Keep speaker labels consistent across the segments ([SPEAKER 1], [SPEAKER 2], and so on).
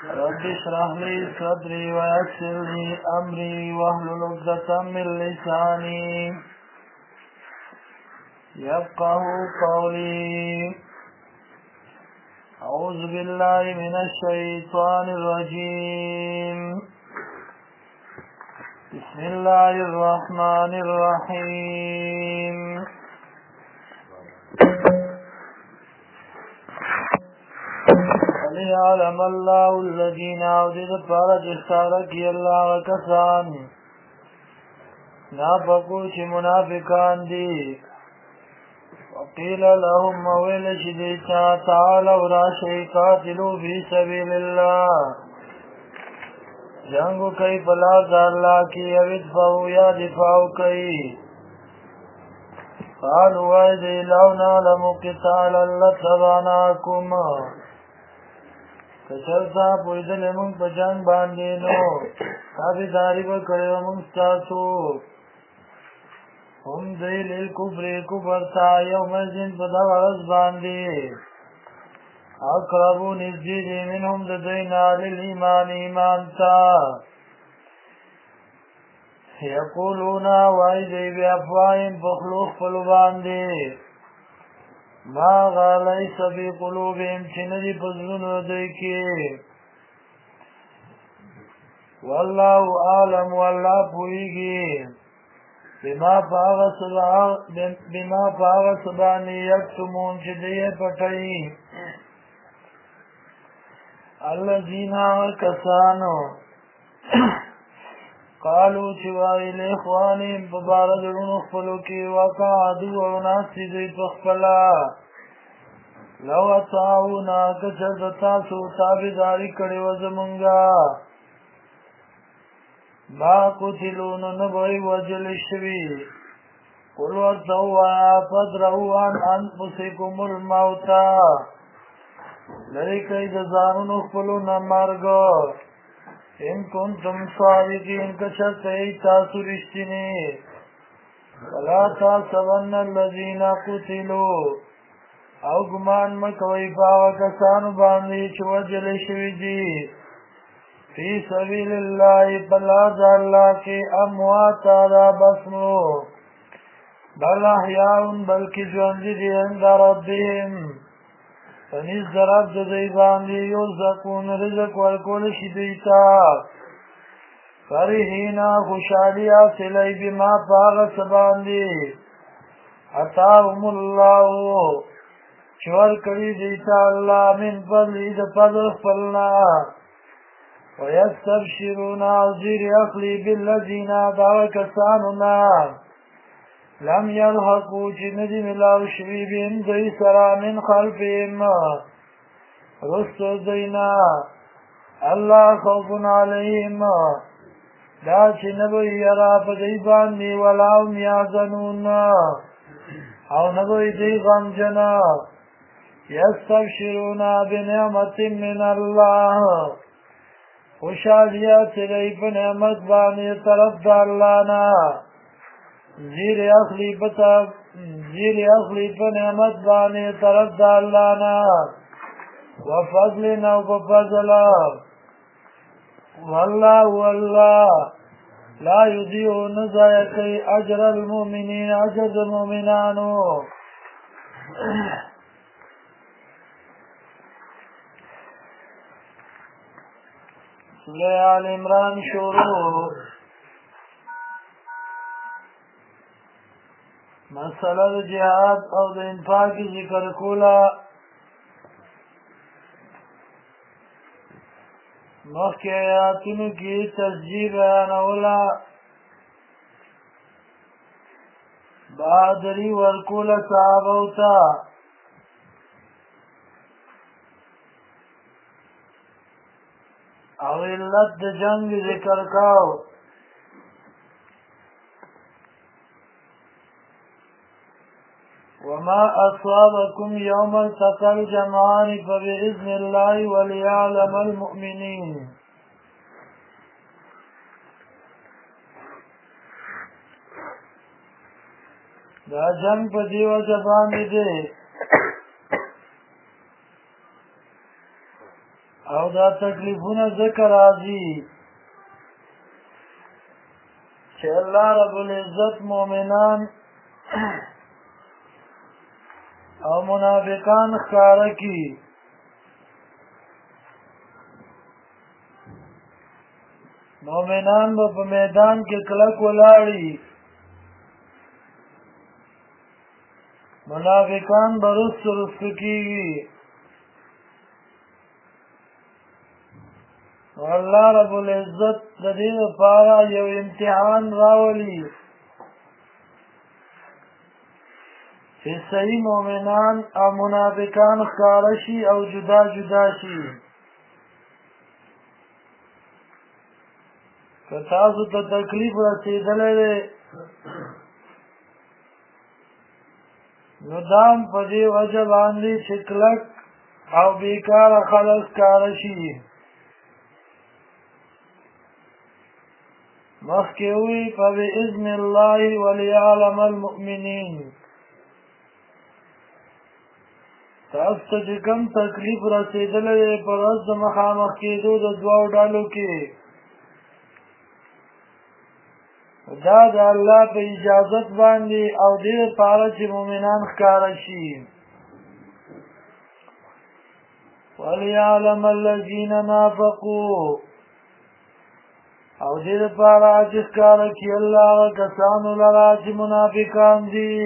[SPEAKER 1] رب اشرح لي صدري ويسر لي أمري واحلل عقدة من لساني يفقه قولي. أعوذ بالله من الشيطان الرجيم. بسم الله الرحمن الرحيم. وليعلم الله الذين عودت فارج اختارك الله وكسان نافقوا چه منافقان دي. وقيل لهم مويل شديتا تعالوا راشي قاتلوا في سبيل الله جنگو کئی فلاز اللہ کی ادفعوا یا دفاعو کئی. قالوا وَإِذْ لَوْ نَعْلَمُ قِتَالًا لَاتَّبَعْنَاكُمْ کچرتا پویدل امونگ پا جنگ باندینو تابداری با کریو امونگ ستاسو. هم دیل الکفر کفرتا یوم الزن پا دوارز باندی اقربو نزدیدی منهم ددینا للایمان ایمانتا. یقولون وایدی بی افواهیم پخلوخ پلو باندی ما غالیس بی قلوبیم چندی پزلونو دیکی. واللہ عالم واللہ پوئیگی بما پاغ سبانی یکتمون چدیه پتائی. الذین کسانو قالو چوائی لیخوانیم پباردرون اخفلو کی وقعدو وناسی دی پخفلا لو اطاعونا کچردتاسو تابداری کڑی وزمونگا ما قتلون نبوی وجلشوی قل ورطوا فدروا عن انفسکم الموتا لرکی دزانون اخفلون مرگو ان کنتم صادقین کشت ایتاسو رشتنی. ولا تحسبن الذین قتلوا او گمان مکوی پاوا کسانو باندی چو وجل شوی دی فی سبیل اللہ پلاز اللہ کے امواتا دا بسنو بل احیاؤن بلکی جواندی دی عند ربهم فنیز درب دی باندی یرزقون رزق ورکول شدیتا فرحینا خوشحالی آسلی بما پاغت باندی عطاهم اللہ چور کری دیتا اللہ من فضلی دا فضل فلنا ویستبشرون عزیر اخلی باللذین دعوکساننا لم یلحقو چی ندی ملاو شوی بیم دی سرا من خلفیم رست دینا اللہ خوفن علیہم دا چی نبوی یرا پا دی باندی ولاهم یازنون او نبوی دی غمجنا یستبشرون بنعمت من اللہ خوشحالیات لی پا نعمت بانی طرف دا اللہ نا زیر اخلی پا نعمت بانی طرف دا اللہ نا وفضل نو پا فضل واللہ لا یضیع نزایقی اجر المؤمنین اجر المؤمنانو. سورہ آل عمران شروع. مسئلہ دا جہاد او دا انفاق ذکر کولا. مخی آیاتونو کی تسجیب بیانولا بہادری ورکولا صحابوتا او علت دا جنگ ذکر کاؤ. وما أصابكم يوم التقى الجمعان فبإذن الله وليعلم المؤمنين. دا جنگ پا دیو جبان دی او دا تکلیفونه ذکر راځي چې الله رب العزت مؤمنان او منافقان ښکاره کړي. مؤمنان به په میدان کې کلک ولاړي، منافقان به رست کېږي. الله رب العزت د دې لپاره یو امتحان راولي چې صحیح مؤمنان او منافقان ښکاره شي او جدا جدا شي. که تاسو ته تکلیف رسېدلی دی نو دا هم په دې وجه باندې چې کلک او بېکاره خلک ښکاره شي. مخکې وی فبإذن الله وليعلم المؤمنین. تاسو ته چې کوم تکلیف رسېدلی دی په ورځ د مخامخ کېدو د دوو ډلو کې، دا د الله په اجازت باندې او دې لپاره چې مؤمنان ښکاره شي. وليعلم الذین نافقوا، او دې لپاره چې ښکاره کړي الله هغه کسانو لره چې منافقان دي.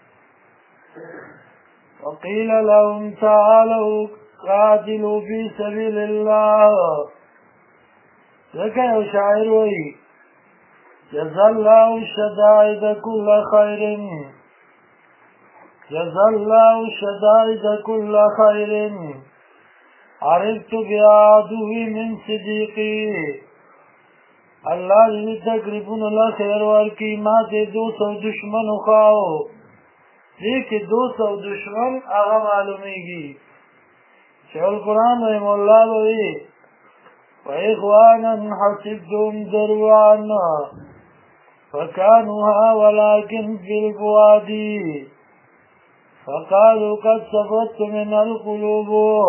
[SPEAKER 1] وقیل لهم تعالوا قاتلوا فی سبیل الله. ځکه یو شاعر وایي جزا الله الشدائد كل خير، جزا الله الشدائد كل خير، عرفت بعدوي من صديقي. الله دې تقریبا الله خیر ورکړي. ما دې 200 دشمن وخاو، دې کې 200 دشمن هغه معلومیږي. شیخ القرآن رحم الله وایي وإخوانا حسبتم ذروانا فكانوها ولكن في الفؤاد فقالوا قد صفت من القلوب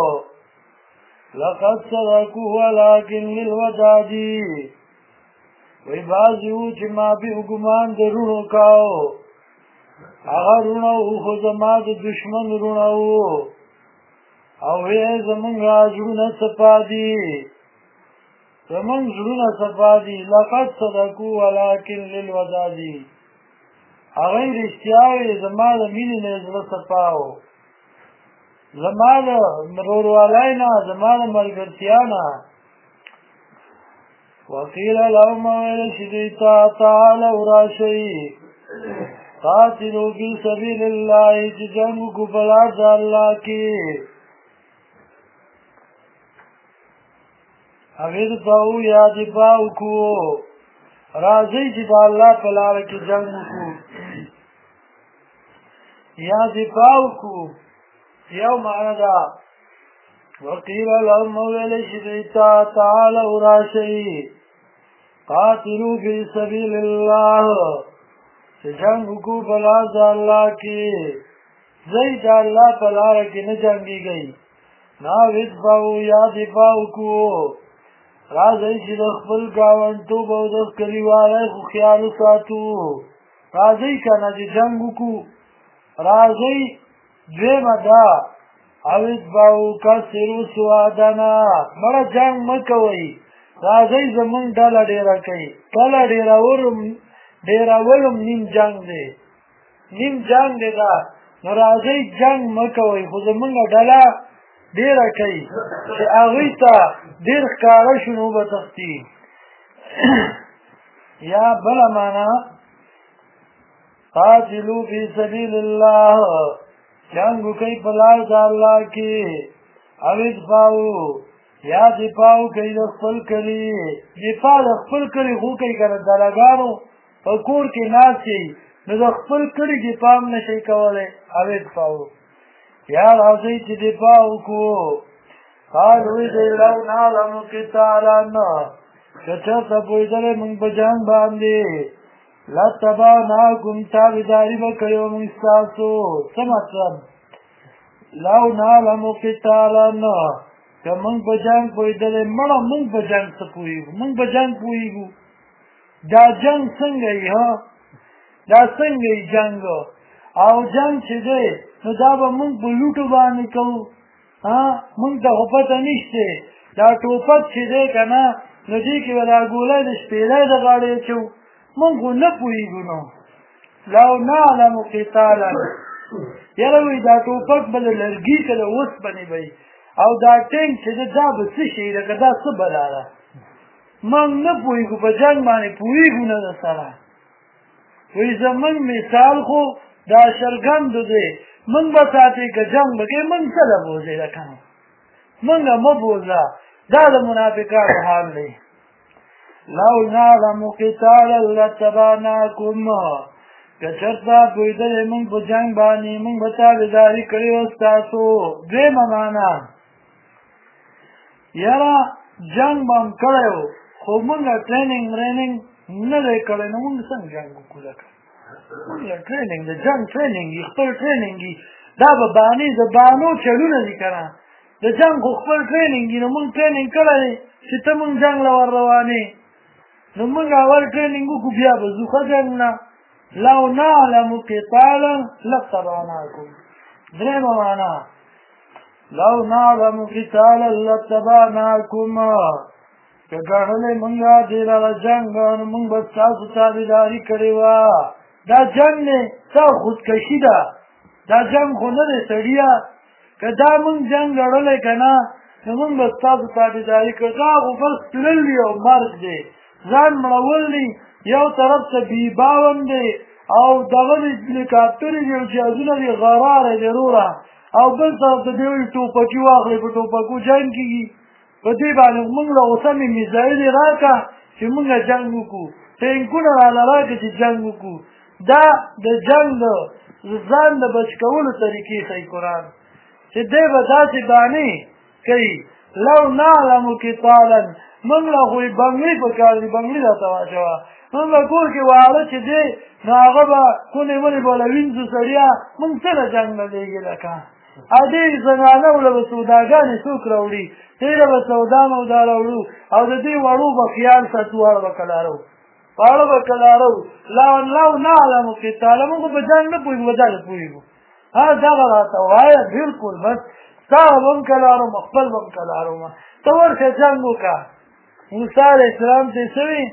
[SPEAKER 1] لقد صدقوا ولكن للوداد. وی بازیو چې ما به ګمان د رونو کاو، هغه رونو خو زما د دشمن رونو او یې زمونږ زړونه صفا دي، زمونږ زړونه صفا دي. لقد صدقوا ولكن للوداد. هغه رښتیا وایي زما د مینې نه زړه صفا و، زما د وروروالی نه، زما د ملګرتیا نه. وقیل لهم ویل شي دوی ته تعالوا راشئ قاتلوا فی سبیل الله، چې جنګ وکړو په لار د الله کې. هغې ته ووایه دفاع وکړو، راځئ چې د الله په لاره کې جنګ وکړو یا دفاع وکړو. یو معنی ده. وقیل لهم ویل شي دوی ته تعالوا راشئ قاتلوا فی سبیل الله، چې جنګ وکړو په لار د الله کې. ځئ د الله په لاره کې نه جنګېږئ، نه ادفعوا یا دفاع وکړو. راځئ چې د خپل ګاونډیتوب او د کلیوالۍ خو خیال وساتو. راځئ که نه چې جنګ وکړو. راځئ دویمه ده او ادفعوا کسروا سوادنا، مړه جنګ مه کوئ. راځئ زمونږ ډله ډېره کوي. ډله ډېرولم نیم جنګ دی، نیم جنګ دی دا. نو راځئ جنګ مه کوئ، خو زمونږ ډله ډېره کوي چې هغوی ته ډېر ښکاره شو نو به تښتي. یا بله معنا قاتلوا فی سبیل الله، جنګ وکئ په لار د الله کې. او ادفعوا یا دفاع وکئ د خپل کلي. دفاع د خپل کلي خو کوئ که نه دلګانو په کور کې ناست یئ نو د خپل کلي دفاع هم نشئ کولی. او ادفعوا یا راځئ چې دفاع وکړو. قالوا دوی لو نعلم قتالا، که چېرته پوهېدلی موږ په جنګ باندې لاتبعناکم، تابعداري به کړې وه موږ ستاسو. څه مطلب؟ لو نعلم قتالا، که موږ په جنګ پوهېدلی مړه موږ په جنګ څه پوهېږو موږ په جنګ پوهېږو دا جنګ څنګه یي دا څنګه یي جنګ او جنګ چې دی نو دا به موږ په لوټو باندې کوو موږ ته خو پته نشته دا ټوپک چې دی که نه نو دې کې به دا ګولی د شپېلۍ د غاړې اچوو موږ خو نه پوهېږو نو لو نعلم قتالا یاره وایي دا ټوپک به د لرګي که د اوسپنې به او دا ټینک چې دی دا به څه شي لکه دا څه بلا ده موږ نه پوهېږو په جنګ باندې پوهېږو نه ده سره وایي زموږ مثال خو دا شلګندو دی موږ به ساتې که جنګ به کوې موږ څه له بوځې ده که نه موږ مه بوځه دا د منافقانو حال دی لو نعلم قتالا لاتبعناکم که چېرته پوهېدلی موږ په جنګ باندې موږ به تابعداري کړې وه ستاسو دویمه معنا یاره جنګ به هم کړی و خو موږ ټریننګ وریننګ نه دی کړی نو موږ څنګه جنګ وکړو لکه موږ ټریننګ د جنګ ټریننګ وي خپل ټریننګ وي دا به بانې د بانو چلونه دي که نه د جنګ خو خپل ټریننګ وي نو موږ ټریننګ کړی دی چې ته موږ جنګ له ور روانې نو موږ اول ټریننګ وکړو بیا به ځو ښه جنګ نه لو نعلم قتالا لاتبعناکم درېیمه معنا لو نعلم قتالا لاتبعناکم که ګڼلی مونږه دې لره جنګ نو مونږ به ستاسو تابعداري کړې وه دا جنګ دی ستا خودکشي ده دا جنګ خو نه دی سړیه که دا مونږ جنګ لړلی که نه نو مونږ به ستاسو تابعداري کړو دا خو بس تلل دي او مرګ دی ځان مړول دي یو طرف ته بیباون دی او دغه دي هلیکاپټرې دي او جهازونه دي غراره دي وروره او بل طرف ته دې وایي ټوپکي واخلئ په ټوپکو جنګ کېږي په دې باندې موږ له اوسه مې میزایلې راکړه چې موږ جنګ وکړو ټینکونه راله راکړه چې جنګ وکړو دا د جنګ د ځان د بچ کولو طریقې ښایي قرآن چې دی به داسې بانې کوي لو نعلم قتالا موږ له خو یې بنګړي په کار دي بنګړي راته واچوه موږ به کور کې واړه چې دی نو هغه به کونې ونې به له وینځو سړیا موږ څه له جنګ نه لېږي لکه ادې زنانو له به سوداګانې څوک راوړي دې له به سودا مودا راوړو او د دې وړو به خیال ساتو واړه به کلارو واړه به کلارو لو نعلم قتالا موږ په جنګ نه پوهېږو به داسې پوهېږو دغه راته وایه بلکل بس ستا به هم کلاروم خپل به هم کلاروم ته ورشه جنګ وکړه موسی علیه السلام ته څه وي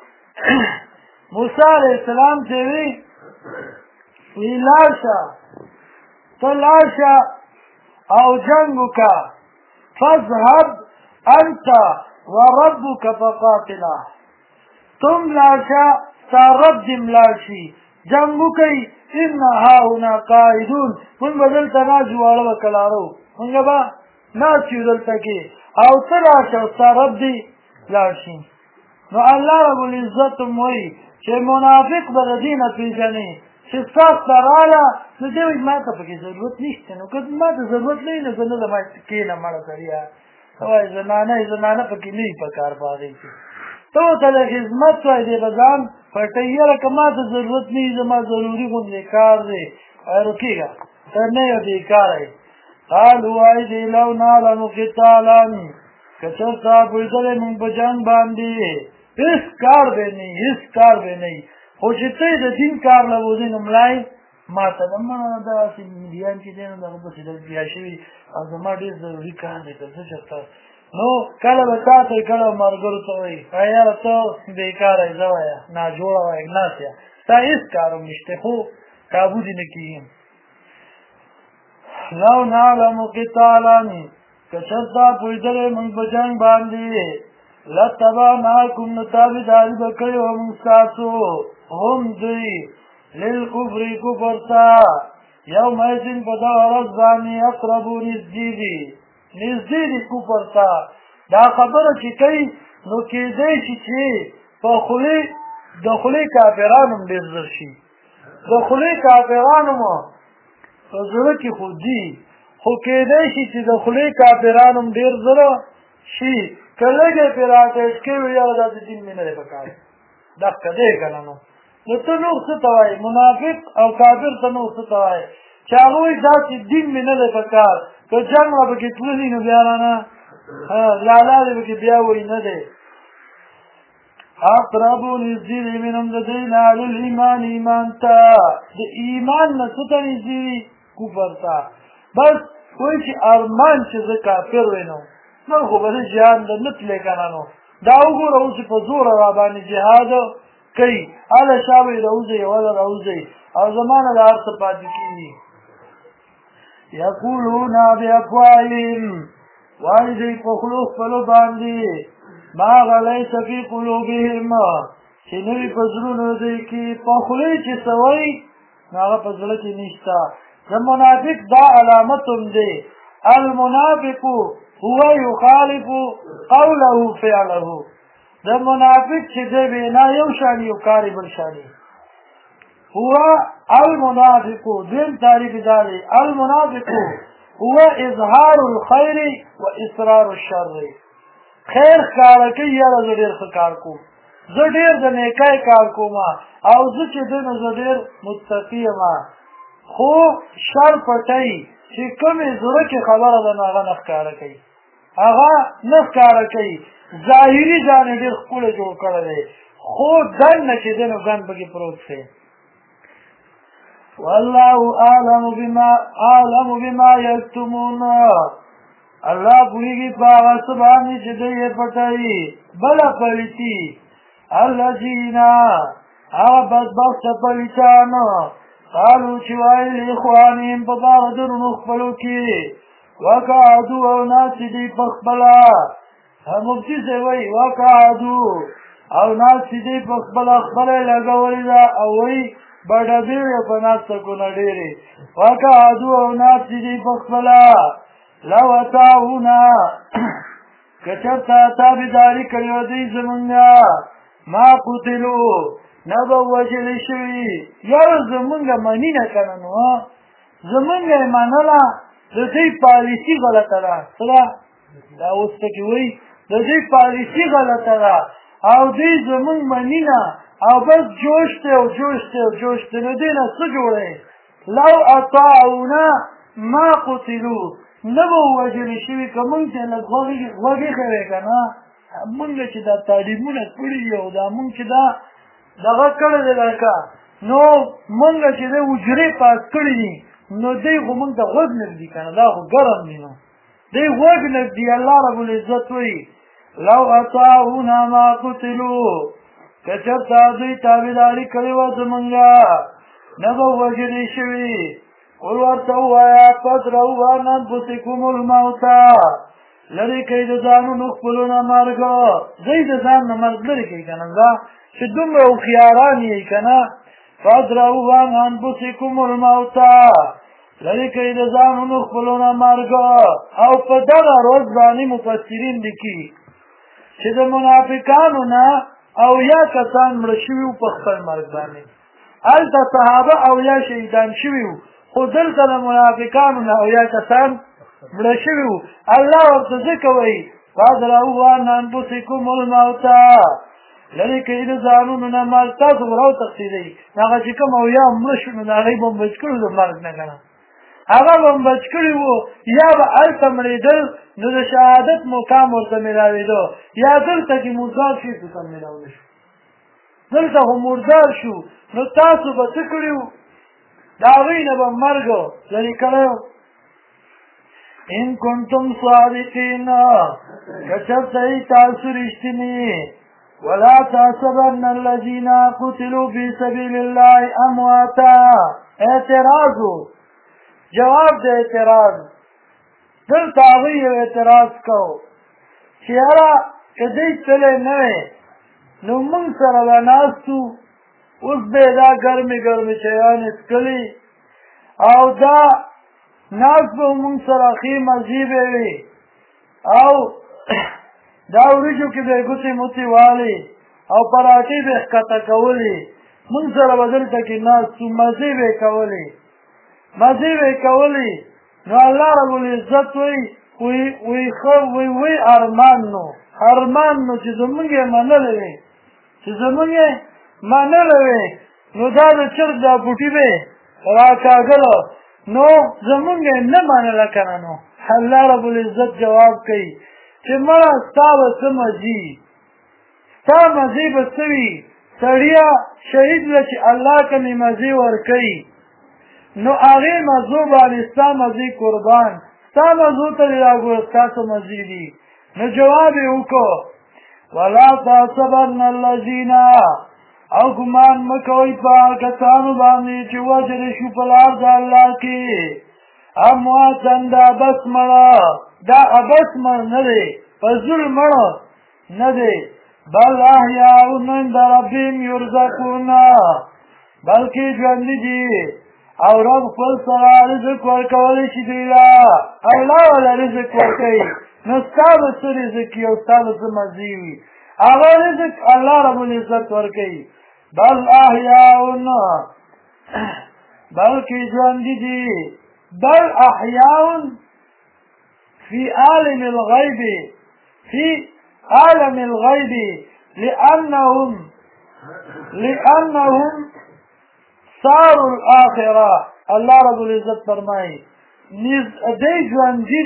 [SPEAKER 1] موسی علیه السلام ته وي وی لاړ شه ته لاړ شه او جنګ وکړه فاذهب انت وربک فقاتلا تم لاړ شه ستا رب دې ملاړ شي جنګ وکئ ان هاهنا قاعدون موږ به دلته ناست یو واړه به کلارو موږ به ناست یو دلته کې او ته لاړ شه ستا رب دې لاړ شي نو الله رب العزت هم وایي چې منافق به د دې نه پېژنې چې ستاسو ته راله نو دی وایي ما ته پکې ضرورت نشته نو که ما ته ضرورت نه وي نو زه نه ځم کښېنه مړه سړیه ته وایي زنانه پکې نه وي په کار په هغې کې ته ورته د خدمت وایي دی به ځان پټوي یاره که ما ته ضرورت نه وي زما ضروري غوندې کار دی رکېږه ته نه یې بېکاره یې قالو وایي دی لو نعلم قتالا که چېرته پوهېدلی مونږ په جنګ باندې هېڅ کار به نه وي هېڅ کار به نه وي خو چې ته د دین کار له بوځې نو ملا یې ما ته داسې میډیان چې دی نو دغه پسې بیا شوي او زما ډېر ضروري کار دی که زه چېرته نو کله به تا ته کله به ملګرو ته وایي یاره ته بېکاره یې زه وایه ناجوړه وایه ناست یم ستا هېڅ کار هم نشته خو کابو دې نه کېږي لو نعلم قتالا که چېرته پوهېدلی مونږ په جنګ باندې لاتبعناکم نو تابعداري به کړې وه مونږ ستاسو هم دوی للکفر کفر ته یومئذ په دغه ورځ باندې اقربو نږدې دي نږدې دي کفر ته دا خبره چې کوي نو کېدی شي چې په خولې د خولې کافرانو هم ډېر زر شي د خولې کافرانو مو په زړه کې خو دي خو کېدی شي چې د خولې کافرانو هم ډېر زره شي که لږې پرې راټیټ کوي یاره داسې دین مې نه دی په کار دقه دی که نه نو ته نور څه ته وایې منافق او کافر ته نور څه ته وایې چې هغه وایي داسې دین مې نه دی په کار که جنګ به پکې تللي نو بیا رانه لالا دې پکې بیا وایي نه دی اقربو نزدې دی منهم د دوی نه للایمان ایمان ته د ایمان نه څه ته نزدې دي کفر ته بس وایي چې ارمان چې زه کافر وی نو نو خو به زه جهاد له نه تللی که نه نو دا وګوره اوس په زوره را باندې جهاد کوي هله شا به یې راوځئ وله راوځئ او زما نه د هر څه پاتې کېږي یقولون بافواههم وایي دوی په خولو خپلو باندې ما هغه لیس فی قلوبهم چې نه وي په زړونو دوی کې په خولې چې څه وایي نو هغه په زړه کې نشته د منافق دا علامت هم دی المنافق هو یخالف قوله فعله د منافق چې دی وینا یو شان یو کار یې بل شان هو المنافق دیم تعریف دا دی المنافق هو اظهار الخير واصرار الشر خیر ښکاره کوي یاره زه ډېر ښه کار کوم زه ډېر د نیکۍ کار کوم او زه چې دی نو زه ډېر متقي یم خو شر پټوي چې کومې زړه کې خبره ده نو هغه نه ښکاره کوي هغه نه ښکاره کوي ظاهري ځان یې ډېر ښکلی جوړ کړی دی خو دننه چې دی نو ګن پکې پروت دی والله اعلم بما یکتمون الله پوهېږي په هغه څه باندې چې دوی یې پټوي بله پلیتي الذین هغه بدبخته پلیتان قالو چې وایي لاخوانهم په باره د وروڼو خپلو کې وقعدو او ناستې دي په خپله مفتي صاحب وایي وقعدو او ناستې دي په خپله خپله یې لګولې ده او وایي بډبېړې په ناسته کونه ډېرې وقعدو او ناستې دي په خپله لو اطاعونا که چېرته تابعداري کړې وه دوی زمونږ ما قتلو نه به وژلې شوي یاره زمونږ مني نه که نه نو زمونږ یې منله د دوی پالیسي غلطه ده څه ده دا اوس پکې وایي د دوی پالیسي غلطه ده او دوی زمونږ مني نه او بس جوش دی او جوش دی او جوش دی نو دوی نه څه جوړی لو اطاعونا ما قتلو نه به ووژلې شوي که مونږ ته لږ غوږ ایښی که نه مونږ چې دا تعلیمونه کړي دي او دا مونږ چې دا دغه کړی دی لکه نو مونږ چې دی اجرې پاس کړي دي نو دی خو مونږ ته غوږ نږدي که نه دا خو ګرم دي نو دی غوږ نږدي الله رب العزت وایي لو اطاعونا ما قتلو که چېرته دوی تابعداري کړې وه زمونږ نه به وژلې شوي قل ورته ووایه فادرؤوا عن انفسکم الموت لرې کوي د ځانونو خپلو نه مرګ دوی د ځان نه مرګ لرې کوي که نه دا چې دومره هوښیاران یې که نه فادرؤوا عن انفسکم الموت لرې کوي د ځانونو خپلو نه مرګ او په دغه ورځ باندې مفسرین لیکي چې د منافقانو نه اویا کسان مړه شوي وو په خپل مرګ باندې هلته صحابه اویا شهیدان شوي وو خو دلته د منافقانو نه اویا کسان مړه شوي وو الله ورته ځکه وایي فادرؤوا عن انفسکم الموت لرې کوي د ځانونو نه مرګ تاسو به راوتښتېدئ هغه چې کوم اویا مړه شو نو د هغوی به هم بچ کړي د مرګ نه که نه هغه به هم بچ کړي وو یا به هلته مړېدل نو د شهادت مقام ورته میلاوېده یا دلته کې مردار شي څه ته میلاولی شو دلته خو مردار شو نو تاسو به څه کړي وو د هغوی نه به مرګ لرې کړی و ان کنتم صادقین که چېرته یې تاسو رښتیني ولا تحسبن الذین قتلوا فی سبیل الله امواتا اعتراض جواب د اعتراض دلته هغوی یو اعتراض کو چې یاره که دوی تللی نه وی نو موږ سره به ناست وو اوس به یې دا ګرمې ګرمې چایانې څکلي او دا ناست به موږ سره ښې مزې به وي او دا وریجو کې به یې ګوتې موتې والې او پراټې به یې ښکته کولې موږ سره به دلته کې ناست وو مزې به یې کولې نو الله رب العزت وی ارمان نو چې زمونږ یې منلی وی نو دا د چرګ دا بوټي به راکاږله نو زمونږ یې نه منله که نه نو الله رب العزت جواب کوي چې مړه ستا به څه مزي ستا مزي به څه وي سړیه شهید له چې الله ته مې مزي ورکوي نو هغې مزو باندې ستا مزي قربان ستا مزو ته دې راګوره ستا څه مزي دي نو جواب یې وکړو ولا تحسبن الذین او ګمان مه کوئ په هغه کسانو باندې چې وژلې شو په لار د الله کې امواتن دا ابس مړه دا ابس مړ نه دی په زور مړه نه دی بل احیاء عند ربهم یرزقون بلکې ژوندي دي او رب خپل سره رزق ورکولی شي دوی له الله وله رزق ورکوي نو ستا به څه رزق وي او ستا به څه مزې وي هغه رزق الله رب العزت ورکوي بل احیاء بلکې ژوندي دي بل احیاء في عالم الغیب في عالم الغیب لأنهم صاروا الآخرة الله رب العزت فرمائي دی ژوندي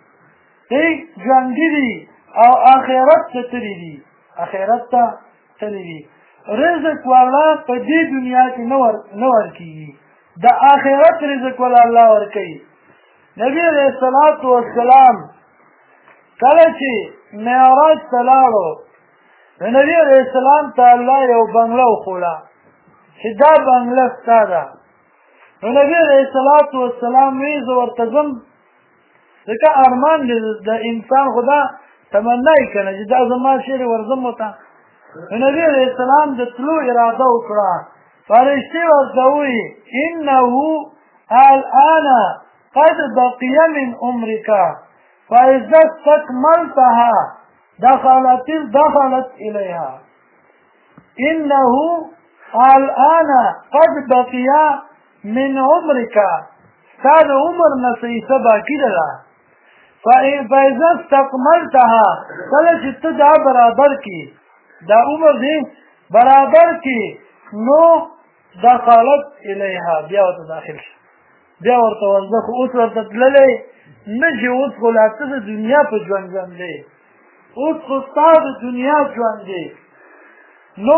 [SPEAKER 1] دي او آخرت ته تللي دي آخرت ته تللي دي رزق والا په دې دنیا کې نه ورکېږي د آخرت رزق والا الله ورکوي نبی علیه الصلاة والسلام کله چې معراج ته لاړو نبی علیه السلام ته الله یو بنګله وښوله چې دا بنګله ستا ده نو نبی علیه الصلاة والسلام وی زه ورته ځم ځکه ارمان د انسان خو دا تمنا یې که نه چې دا زما شعر ورځم ورته نبی علیه السلام د تلو اراده وکړه فرشتې ورته ووایي انه الآن قد بقي من عمرك فإذا استكملتها دخلت إليها إنه الآن قد بقي من عمرك استاد عمر نصيصة باقي لها فإذا استكملتها کله چې ته دا برابر کی دا عمر دی برابر کی نو دخلت إليها بیا ورته داخل شي بیا ورته ورځه خو اوس ورته تللی نه چې اوس خو لا ته د دنیا په ژوند دی اوس خو ستا د دنیا ژوند دی نو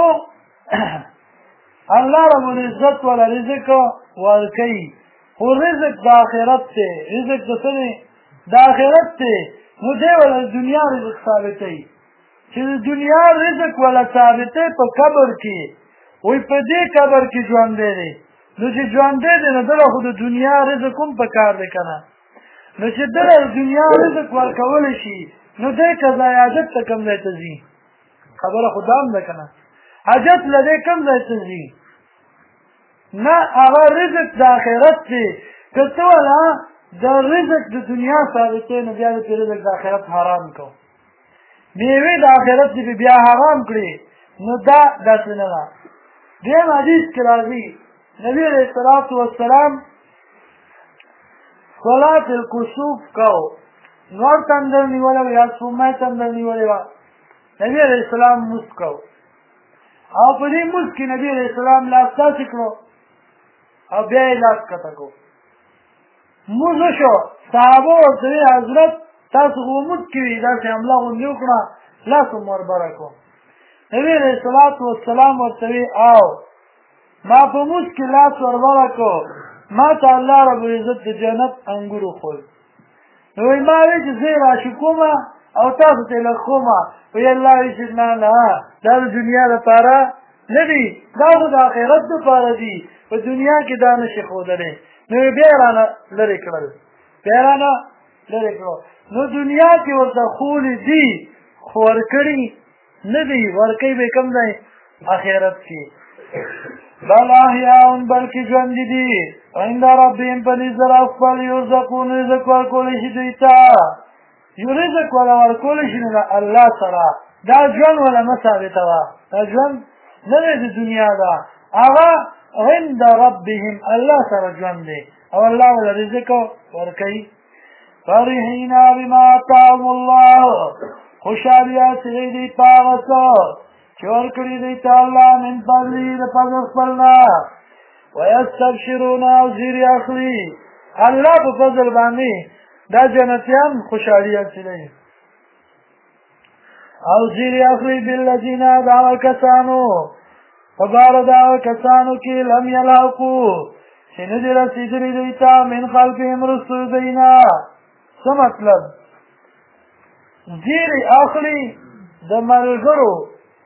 [SPEAKER 1] الله رب العزت والا رزق ورکوي خو رزق د آخرت دی رزق د څه دی د آخرت دی نو دی والا د دنیا رزق ثابتوي چې د دنیا رزق والا ثابتوي په قبر کې وی په دې قبر کې ژوندی دی نو چې ژوندی دی نو دله خو د دنیا رزق هم په کار دی که نه نو چې دله د دنیا رزق ورکولی شي نو دی قضای حاجت ته کوم ځای ته ځي خبره خو دا هم ده که نه حاجت له دی کوم ځای ته ځي نه هغه رزق د آخرت دی که ته والا د رزق د دنیا ثابتوي نو بیا دې رزق د آخرت حرام کو میوې د آخرت دې بیا حرام کړي نو دا داسې نه ده دیم حدیث کې راځي نبی علیه الصلاة والسلام صلاة الکسوف کو نور تندر نیولی و یا سپوږمۍ تندر نیولی و نبی علیه السلام مست کو او په دې مست کې نبی علیه السلام لاس داسې کړو او بیا یې لاس کته کو مونځ وشو صحابه ورته ویل حضرت تاسو خو مونځ کې وي داسې حمله غوندې وکړه لاس مو وربره کړو نبی علیه الصلاة والسلام ورته وی او ما په مونځ کې لاس وربره کړو ما ته الله رب العزت د جنت انګور وښود نو وایي ما وی چې زه یې راشي کومه او تاسو ته یې لږ وی الله وی چې نه نه دا د دنیا لپاره نه دي دا خو د آخرت دپاره دي په دنیا کې دا نشي ښودلی نو یې بیا یې رانه لرې کړل نو دنیا کې ورته خولې دي خو ورکړي نه دي ورکوي به کوم ځای آخرت کې بل احیاء بلکې ژوندي دي عند ربهم په نزد رب خپل یرزقون رزق ورکولی شي دوی ته یو رزق ولا ورکولی شي نه الله سره دا ژوند ولا مه ثابتوه دا ژوند نه دی د دنیا ده هغه عند ربهم الله سره ژوند دی او الله ولا رزق ورکوي فرحین بما آتاهم الله خوشحالیات دی په هغه څه چې ورکړي دی ته الله من فضله د فضل خپل نه ویستبشرون او زیری اخلي الله په فضل باندې دا جنتیان خوشحالي حاصلوي او زیر اخری بالذین دعوه کسانو فبار دعوه کسانو کی لم یلاقو چې ندی رسیدلی دیتا من خلفهم رسو دینا. څه مطلب؟ زیر اخلی د ملګرو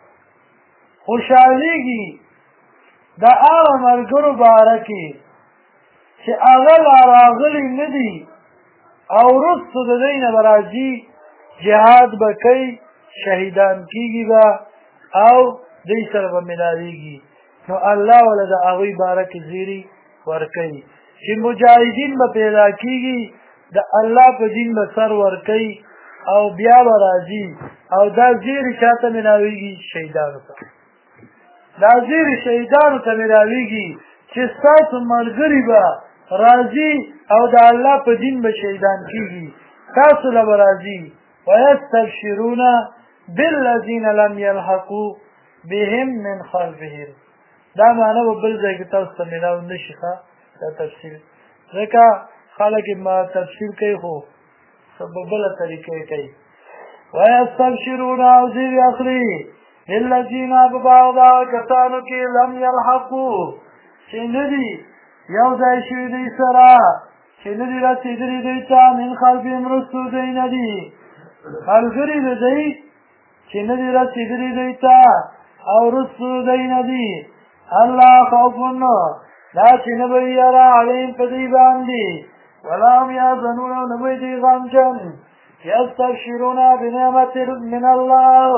[SPEAKER 1] خوشحالیږي د هغه ملګرو باره کې چې هغه لا راغلي نه دي او وروستو د دوی نه به راځي جهاد به کوي شهیدان کېږي به او دوی سره به ملاویږي. نو الله وله د هغوی باره کې زیری ورکوي چې مجاهدین به پیدا کېږي د الله په دین به سر ورکوي او بیا به راځي او دا زیری چاته ملاویږي؟ شهیدانو ته. دا زیری شهیدانو ته ملاویږي چې ستاسو ملګري به راځي او د الله په دین به شهیدان کېږي تاسو له به راځي. ویستبشرون بالذین لم یلحقوا بهم من خلفهم. دا معنی به بل ځای کې تاسو ته میلاو نه شي ښه دا تفصیل ځکه خلک ما تفصیل کوي خو بله طریقې کوي. ویستبشرون او زیر اخلي للذین په باغ دا کسانو کې لم یلحقوا چې نه دي یو ځای شوي دوی سره چې نه دي رسېدلي دوی ته من خلفهم رستو دوی نه دي ملګري د دوی چې نه دي رسېدلي دوی ته او رستو دوی نه دي الله خوفن دا چې نه به یاره علیهم په دوی باندې ولا هم یحزنون او نه به دوی غمجن یستبشرون بنعمت من الله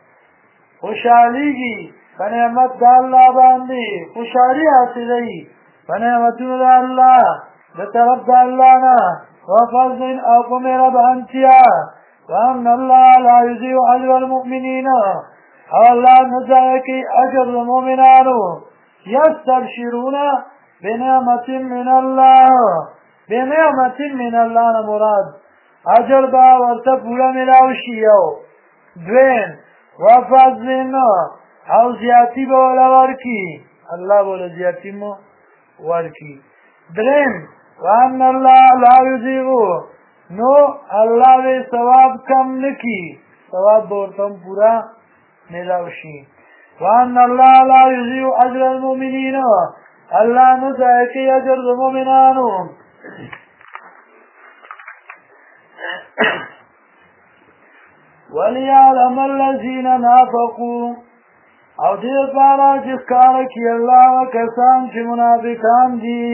[SPEAKER 1] خوشحالیږي په نعمت د الله باندې خوشحالي حاصلوي په نعمتونو د الله د طرف د الله نه وفضل او په مهربانتیا وان الله لا یضیع اجر المؤمنین او الله نه ضایع کوي اجر د مؤمنانو. یستبشرون بنعمت من الله بنعمت من الله نه مراد اجر به ورته پوره میلاو شي. یو دویم وفضل او زیاتی به وله ورکي الله به وله زیاتی مو ورکی. درم وان الله لا یضیع نو الله به ثواب کم نکی ثواب به ورته پورا میلاو شي. وان الله لا یضیع اجر المؤمنین الله نه ضایع کوي اجر د مؤمنانو. وليعلم الذین نافقوا او دې لپاره چې ښکاره کړي الله کسان چې منافقان دي.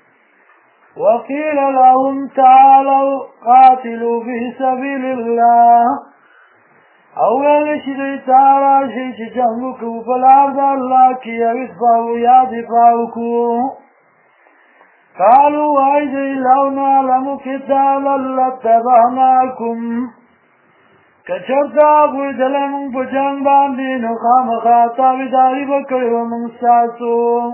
[SPEAKER 1] وقیل لهم تعالوا قاتلوا في سبیل الله او ویل شي دوی ته راشئ چې جنګ وکړو په لار د الله کې او ادفعوا یا دفاع وکړو. قالوا وایي دوی لو نعلم قتالا لاتبعناکم کچرتا بویدلی مونږ په جنګ باندې نو خامخا تابعداري به کړې وه مونږ ستاسو.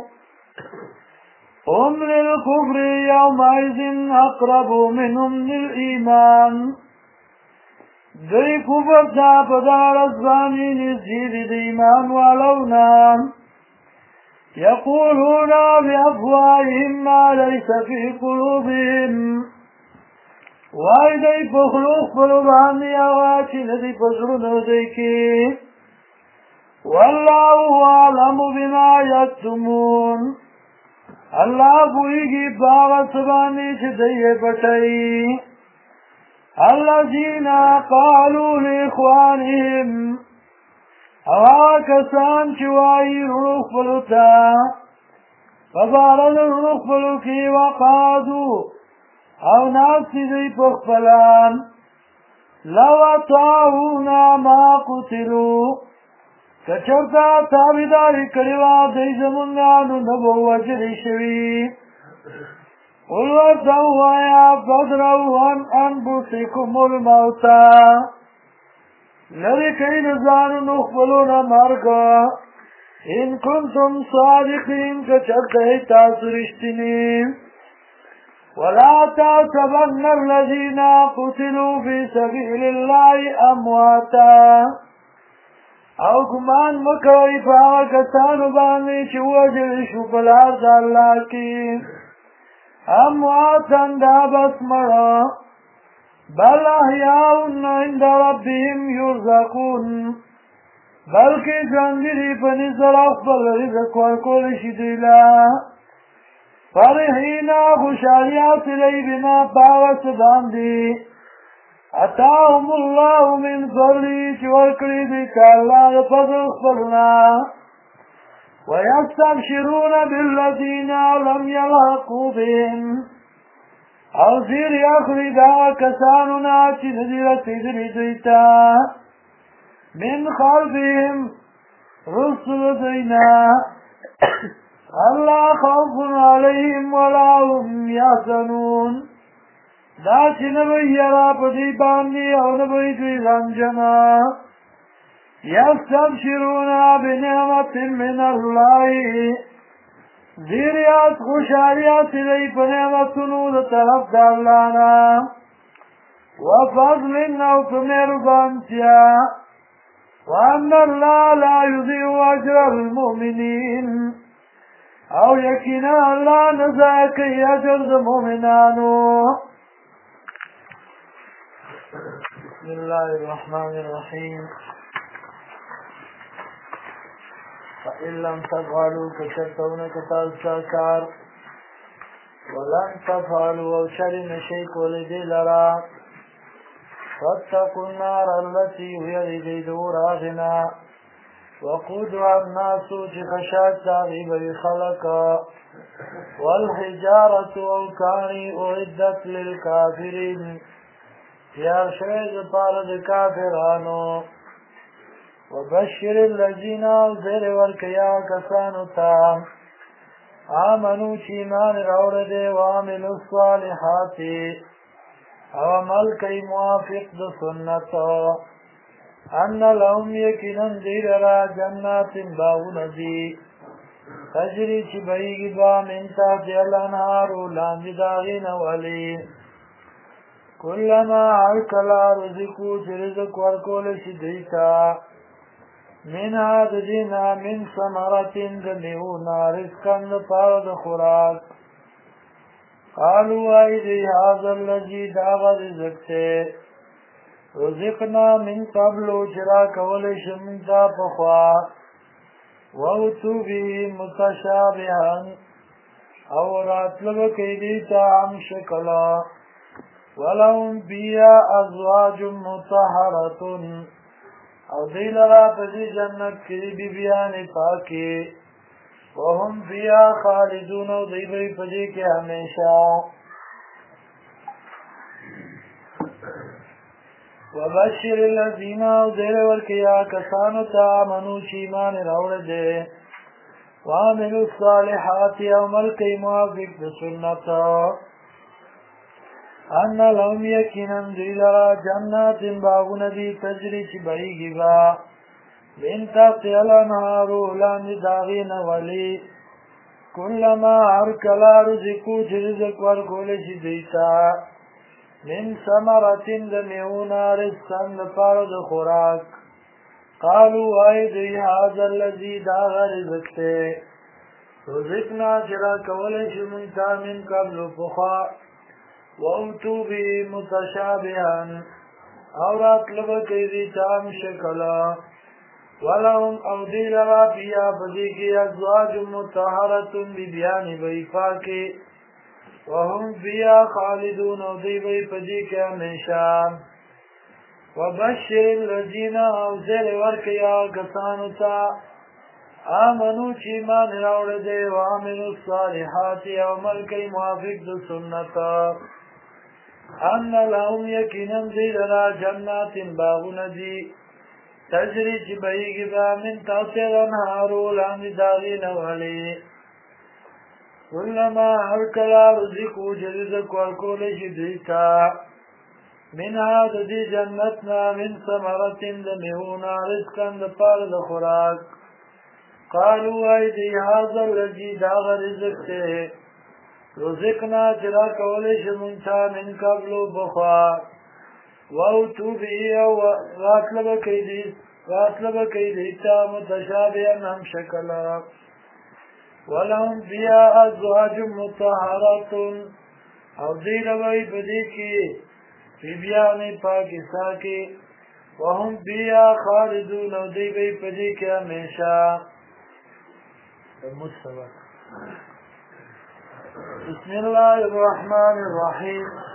[SPEAKER 1] هم للکفر یومئذ اقرب منهم للایمان دوی کفر ته په دغه ورځ باندې نږدې دي د ایمان والو نه. یقولون بافواههم ما لیس فی قلوبهم وای دی په خلو خپلو باندې هغه چې نه دي په زړونو دوی کې. والله اعلم بما یکتمون الله پوهېږي په هغه څه باندې چې دوی یې پټوي. الذین قالوا لاخوانهم هغه کسان چې وایي وروڼو خپلو ته په باره د وروڼو خپلو کې وقعدوا او ناستې دوی په خپلان لو اطاعونا ما قتلوا که چېرته تابعداري کړې وه دوی زمونږ نو نه به وژلې شوي. قل ورته ووایه فادرؤوا عن انفسکم الموت لرې کئ د ځانونو خپلو نه مرګ ان کنتم صادقین که چېرته تاسو رښتیني. ولا تحسبن الذين قتلوا في سبيل الله امواتا او ګمان مه کوئ په هغه کسانو باندې چې ووژل شو په لار د الله کې امواتا دا بس مړه بل احیاء عند ربهم یرزقون بلکې ژوندي دي په نظر او خپل رزق ورکولی شي دوی له فرحین خوشحالي حاصلوي بما په هغه څه باندې اتاهم الله من فضله چې ورکړي دوی ته الله د فضل خپل نه ويستبشرون بالذين لم يلحقوا بهم او زیر اخری دا کسانو نه چې نه دي رسېدلي دوی ته من خلفهم رسل دوی نه الله خوف عليهم ولا هم يحزنون دا چې نه به یرا په دوی باندې او نه به دوی غمجنه یستبشرون بنعمت من الله زیریات خوشحالی حاصلوي په نعمتونو د طرف د الله نه وفضل او په مهربانتیا وان الله لا يضيع اجر المؤمنين او یقینا الله نه ضایع کوي اجر د مؤمنانو بسم الله الرحمن الرحیم فإن لم تفعلوا كشرتون كتالساكار ولن تفعلوا أو شر نشيك ولدي لرا فاتقوا النار التي هي دور آغنا وقودها الناس خشاك تغيب خلقا والحجارة أوكاني أعدت للكافرين يا شيء طارد كافرانو وبشر الذين زر ورکیا کسانو تا آمنو چی ایمان راوړه دې وعملوا الصالحات او عمل کوي موافق د سنت ان لهم یقینا دیر را جنات باغونه دي تجری چی بهیږي با من تحتها الانهار لاندې د هغې نه ولي کلما کله رزقو چې رزق ورکولی شي دوی ته منها دجینا من ثمرتین دمیونا رزقا دپاره د خوراک قالوا ایدی هذا الذي داغ رزق ته رزقنا من قبل چرا کولی شمتا پخوا ووتو به متشابها او راتلب کیدیتا هم شکلا ولهم بیا ازواج مطهرتن او دی لرا پدی جنت کی بی بیانی پاکی وهم فیا خالدون او دی بی پدی کی ہمیشہ وبشر الذین او دیر ورکیا کسانو تا منو چیمان روڑ دے وعملوا الصالحات او ملکی موافق بسنتا ان لهم یقینا دوی لرا جنات باغونه دي تجري چې بهیږي با من تحتها الانهار لاندې د هغې نه ولي کلما هر کله رزقو چې رزق ورکولی شي دوی ته من ثمرتین د میوو نه رزقا دپاره د خوراک قالوا وایي دوی هذا الذي دا هغه رزق دی رزقنا چې راکولی شي موږ ته من قبل پخوا وَأُتُوا بِهِ مُتَشَابِهًا او راتلب کیدی تام شکلا ولهم او دی لرا بیا بدی کی ازواج مطهرة ببیان بیفاکی وهم بیا خالدون او دی بی پدی کی ہمیشہ وبشر الذین او زیر ورکیا کسانو تا آمنو چی مان راوڑ دے وعملوا الصالحات او ملکی موافق دو سنتا ان لهم یقینا دی لرا جنات باغون دی تجری چی بهیږي با من تحتها الانهار لاندې د هغې نه وهلې کلما هر کله رزقو چې رزق ورکولی شي دوی ته منها د دې جنت نه من ثمرتین د میوو نه رزقا دپاره د خوراک قالوا وایي دی هذا الذي دا هغه رزق دی رزقنا چې راکولی شي موږ ته من قبلو پخوا وَأُتُوا بِهِ او راتلب کیدی تا متشابها هم شکلا ولهم بیا ازواج مطهرات او دی لوی بدی کی بیانی پاکستان کی وهم بیا خالدون و دی بی پدی کے ہمیشہ بسم اللہ الرحمن الرحیم